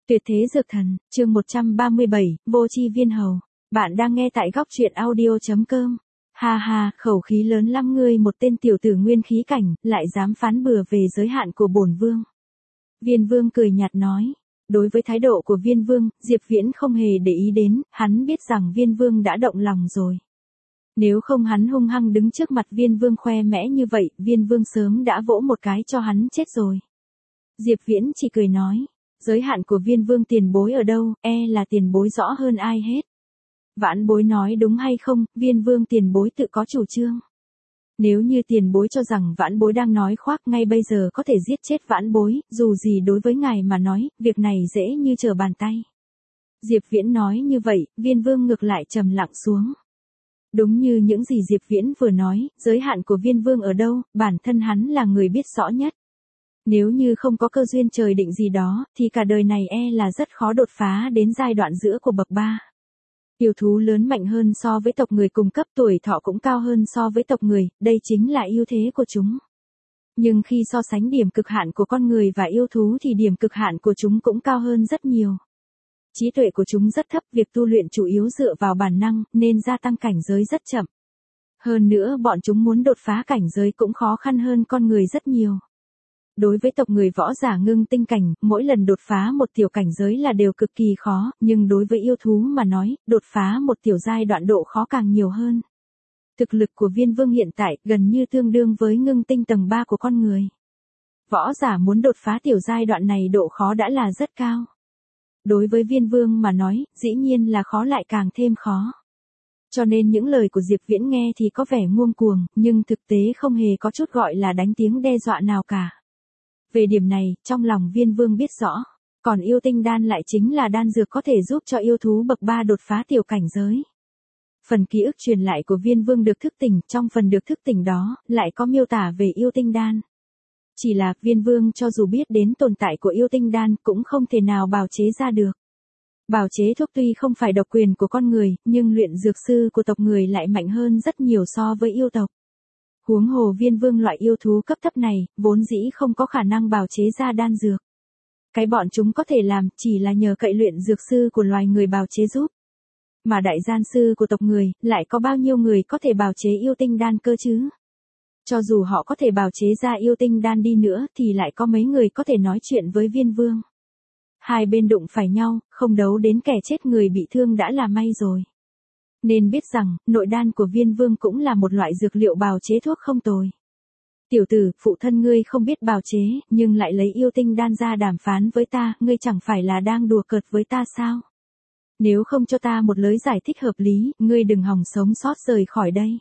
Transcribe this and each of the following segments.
Tuyệt thế dược thần, chương 137, vô chi viên hầu. Bạn đang nghe tại góc truyện audio.com. Ha ha, khẩu khí lớn lắm ngươi, một tên tiểu tử nguyên khí cảnh, lại dám phán bừa về giới hạn của bổn vương. Viên vương cười nhạt nói. Đối với thái độ của viên vương, Diệp Viễn không hề để ý đến, hắn biết rằng viên vương đã động lòng rồi. Nếu không hắn hung hăng đứng trước mặt viên vương khoe mẽ như vậy, viên vương sớm đã vỗ một cái cho hắn chết rồi. Diệp Viễn chỉ cười nói. Giới hạn của viên vương tiền bối ở đâu, là tiền bối rõ hơn ai hết. Vãn bối nói đúng hay không, viên vương tiền bối tự có chủ trương. Nếu như tiền bối cho rằng vãn bối đang nói khoác, ngay bây giờ có thể giết chết vãn bối, dù gì đối với ngài mà nói, việc này dễ như trở bàn tay. Diệp Viễn nói như vậy, viên vương ngược lại trầm lặng xuống. Đúng như những gì Diệp Viễn vừa nói, giới hạn của viên vương ở đâu, bản thân hắn là người biết rõ nhất. Nếu như không có cơ duyên trời định gì đó, thì cả đời này là rất khó đột phá đến giai đoạn giữa của bậc 3. Yêu thú lớn mạnh hơn so với tộc người cùng cấp, tuổi thọ cũng cao hơn so với tộc người, đây chính là ưu thế của chúng. Nhưng khi so sánh điểm cực hạn của con người và yêu thú thì điểm cực hạn của chúng cũng cao hơn rất nhiều. Trí tuệ của chúng rất thấp, việc tu luyện chủ yếu dựa vào bản năng, nên gia tăng cảnh giới rất chậm. Hơn nữa bọn chúng muốn đột phá cảnh giới cũng khó khăn hơn con người rất nhiều. Đối với tộc người võ giả ngưng tinh cảnh, mỗi lần đột phá một tiểu cảnh giới là đều cực kỳ khó, nhưng đối với yêu thú mà nói, đột phá một tiểu giai đoạn độ khó càng nhiều hơn. Thực lực của viên vương hiện tại gần như tương đương với ngưng tinh tầng 3 của con người. Võ giả muốn đột phá tiểu giai đoạn này độ khó đã là rất cao. Đối với viên vương mà nói, dĩ nhiên là khó lại càng thêm khó. Cho nên những lời của Diệp Viễn nghe thì có vẻ ngông cuồng, nhưng thực tế không hề có chút gọi là đánh tiếng đe dọa nào cả. Về điểm này, trong lòng viên vương biết rõ. Còn yêu tinh đan lại chính là đan dược có thể giúp cho yêu thú bậc 3 đột phá tiểu cảnh giới. Phần ký ức truyền lại của viên vương được thức tỉnh, trong phần được thức tỉnh đó, lại có miêu tả về yêu tinh đan. Chỉ là, viên vương cho dù biết đến tồn tại của yêu tinh đan, cũng không thể nào bào chế ra được. Bào chế thuốc tuy không phải độc quyền của con người, nhưng luyện dược sư của tộc người lại mạnh hơn rất nhiều so với yêu tộc. Huống hồ viên vương loại yêu thú cấp thấp này, vốn dĩ không có khả năng bào chế ra đan dược. Cái bọn chúng có thể làm chỉ là nhờ cậy luyện dược sư của loài người bào chế giúp. Mà đại gian sư của tộc người, lại có bao nhiêu người có thể bào chế yêu tinh đan cơ chứ? Cho dù họ có thể bào chế ra yêu tinh đan đi nữa thì lại có mấy người có thể nói chuyện với viên vương. Hai bên đụng phải nhau, không đấu đến kẻ chết người bị thương đã là may rồi. Nên biết rằng, nội đan của viên vương cũng là một loại dược liệu bào chế thuốc không tồi. Tiểu tử, phụ thân ngươi không biết bào chế, nhưng lại lấy yêu tinh đan ra đàm phán với ta, ngươi chẳng phải là đang đùa cợt với ta sao? Nếu không cho ta một lời giải thích hợp lý, ngươi đừng hòng sống sót rời khỏi đây.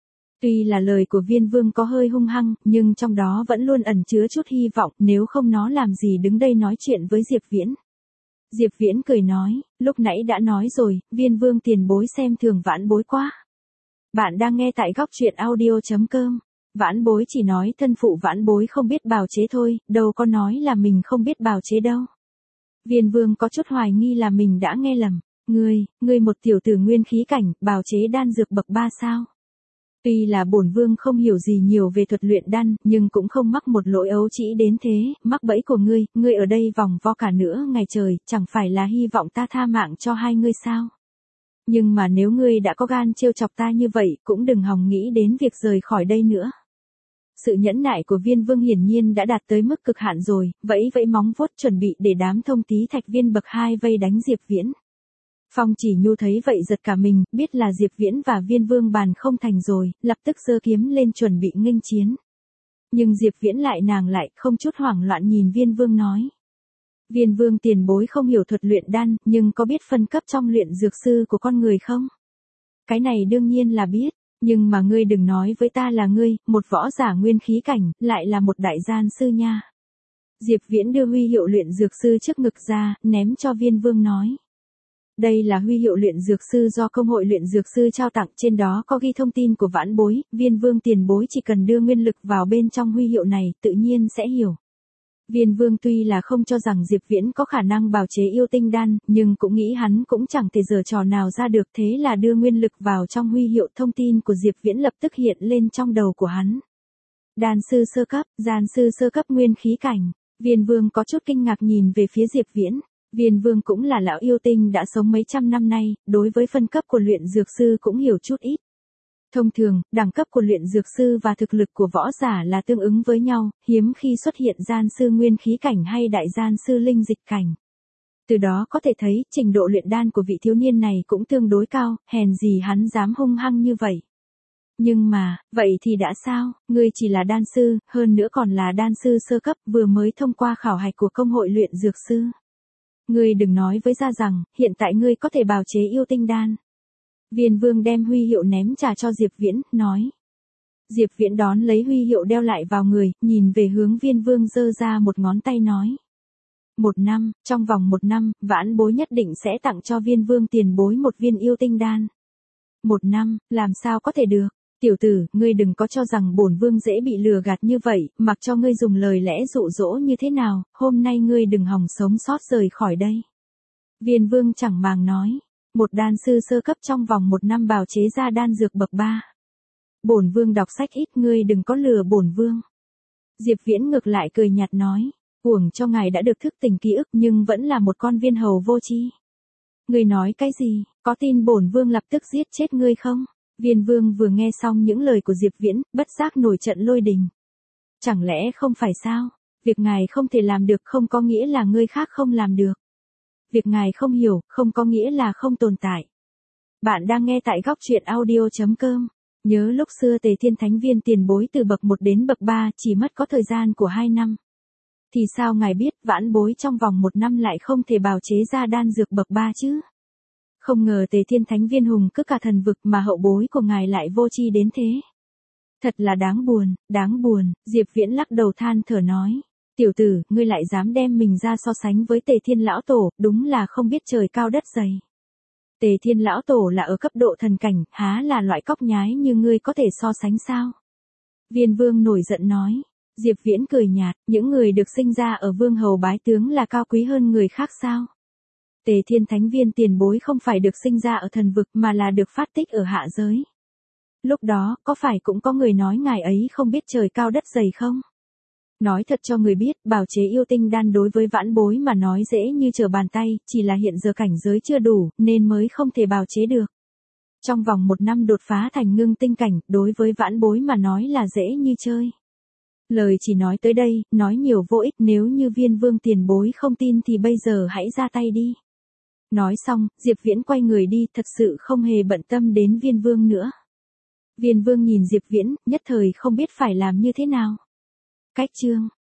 Tuy là lời của viên vương có hơi hung hăng, nhưng trong đó vẫn luôn ẩn chứa chút hy vọng, nếu không nó làm gì đứng đây nói chuyện với Diệp Viễn. Diệp Viễn cười nói, lúc nãy đã nói rồi, viên vương tiền bối xem thường vãn bối quá. Bạn đang nghe tại góc truyện audio.com. Vãn bối chỉ nói thân phụ vãn bối không biết bào chế thôi, đâu có nói là mình không biết bào chế đâu. Viên vương có chút hoài nghi là mình đã nghe lầm. Ngươi một tiểu tử nguyên khí cảnh, bào chế đan dược bậc 3 sao? Tuy là bổn vương không hiểu gì nhiều về thuật luyện đan, nhưng cũng không mắc một lỗi ấu trĩ đến thế, mắc bẫy của ngươi ở đây vòng vo cả nửa ngày trời, chẳng phải là hy vọng ta tha mạng cho hai ngươi sao? Nhưng mà nếu ngươi đã có gan trêu chọc ta như vậy, cũng đừng hòng nghĩ đến việc rời khỏi đây nữa. Sự nhẫn nại của viên vương hiển nhiên đã đạt tới mức cực hạn rồi, vẫy móng vuốt chuẩn bị để đám thông tí thạch viên bậc 2 vây đánh Diệp Viễn. Phong Chỉ Nhu thấy vậy giật cả mình, biết là Diệp Viễn và viên vương bàn không thành rồi, lập tức giơ kiếm lên chuẩn bị nghênh chiến. Nhưng Diệp Viễn lại không chút hoảng loạn nhìn viên vương nói. Viên vương tiền bối không hiểu thuật luyện đan, nhưng có biết phân cấp trong luyện dược sư của con người không? Cái này đương nhiên là biết, nhưng mà ngươi đừng nói với ta là ngươi, một võ giả nguyên khí cảnh, lại là một đại gian sư nha. Diệp Viễn đưa huy hiệu luyện dược sư trước ngực ra, ném cho viên vương nói. Đây là huy hiệu luyện dược sư do công hội luyện dược sư trao tặng, trên đó có ghi thông tin của vãn bối, viên vương tiền bối chỉ cần đưa nguyên lực vào bên trong huy hiệu này, tự nhiên sẽ hiểu. Viên vương tuy là không cho rằng Diệp Viễn có khả năng bào chế yêu tinh đan, nhưng cũng nghĩ hắn cũng chẳng thể giở trò nào ra được, thế là đưa nguyên lực vào trong huy hiệu, thông tin của Diệp Viễn lập tức hiện lên trong đầu của hắn. Đan sư sơ cấp, gian sư sơ cấp nguyên khí cảnh, viên vương có chút kinh ngạc nhìn về phía Diệp Viễn. Viên Vương cũng là lão yêu tinh đã sống mấy trăm năm nay, đối với phân cấp của luyện dược sư cũng hiểu chút ít. Thông thường, đẳng cấp của luyện dược sư và thực lực của võ giả là tương ứng với nhau, hiếm khi xuất hiện gian sư nguyên khí cảnh hay đại gian sư linh dịch cảnh. Từ đó có thể thấy, trình độ luyện đan của vị thiếu niên này cũng tương đối cao, hèn gì hắn dám hung hăng như vậy. Nhưng mà, vậy thì đã sao, ngươi chỉ là đan sư, hơn nữa còn là đan sư sơ cấp, vừa mới thông qua khảo hạch của công hội luyện dược sư. Ngươi đừng nói với gia rằng, hiện tại ngươi có thể bào chế yêu tinh đan. Viên Vương đem huy hiệu ném trả cho Diệp Viễn, nói. Diệp Viễn đón lấy huy hiệu đeo lại vào người, nhìn về hướng Viên Vương giơ ra một ngón tay nói. 1 năm, trong vòng 1 năm, vãn bối nhất định sẽ tặng cho Viên Vương tiền bối một viên yêu tinh đan. 1 năm, làm sao có thể được? Tiểu tử, ngươi đừng có cho rằng bổn vương dễ bị lừa gạt như vậy, mặc cho ngươi dùng lời lẽ dụ dỗ như thế nào, hôm nay ngươi đừng hòng sống sót rời khỏi đây. Viên Vương chẳng màng nói. Một đan sư sơ cấp trong vòng 1 năm bào chế ra đan dược bậc 3. Bổn vương đọc sách ít, ngươi đừng có lừa bổn vương. Diệp Viễn ngược lại cười nhạt nói, uổng cho ngài đã được thức tỉnh ký ức nhưng vẫn là một con viên hầu vô tri. Ngươi nói cái gì, có tin bổn vương lập tức giết chết ngươi không? Viên Vương vừa nghe xong những lời của Diệp Viễn, bất giác nổi trận lôi đình. Chẳng lẽ không phải sao? Việc ngài không thể làm được không có nghĩa là người khác không làm được. Việc ngài không hiểu, không có nghĩa là không tồn tại. Bạn đang nghe tại góc truyện audio.com. Nhớ lúc xưa Tề Thiên Thánh Viên tiền bối từ bậc 1 đến bậc 3 chỉ mất có thời gian của 2 năm. Thì sao ngài biết vãn bối trong vòng 1 năm lại không thể bào chế ra đan dược bậc 3 chứ? Không ngờ Tề Thiên Thánh Viên hùng cứ cả thần vực mà hậu bối của ngài lại vô tri đến thế. Thật là đáng buồn, Diệp Viễn lắc đầu than thở nói. Tiểu tử, ngươi lại dám đem mình ra so sánh với Tề Thiên Lão Tổ, đúng là không biết trời cao đất dày. Tề Thiên Lão Tổ là ở cấp độ thần cảnh, há là loại cóc nhái như ngươi có thể so sánh sao? Viên Vương nổi giận nói. Diệp Viễn cười nhạt, những người được sinh ra ở vương hầu bái tướng là cao quý hơn người khác sao? Tề Thiên Thánh Viên tiền bối không phải được sinh ra ở thần vực mà là được phát tích ở hạ giới. Lúc đó, có phải cũng có người nói ngài ấy không biết trời cao đất dày không? Nói thật cho người biết, bào chế yêu tinh đan đối với vãn bối mà nói dễ như trở bàn tay, chỉ là hiện giờ cảnh giới chưa đủ, nên mới không thể bào chế được. Trong vòng 1 năm đột phá thành ngưng tinh cảnh, đối với vãn bối mà nói là dễ như chơi. Lời chỉ nói tới đây, nói nhiều vô ích, nếu như Viên Vương tiền bối không tin thì bây giờ hãy ra tay đi. Nói xong, Diệp Viễn quay người đi, thật sự không hề bận tâm đến Viên Vương nữa. Viên Vương nhìn Diệp Viễn, nhất thời không biết phải làm như thế nào. Cách chương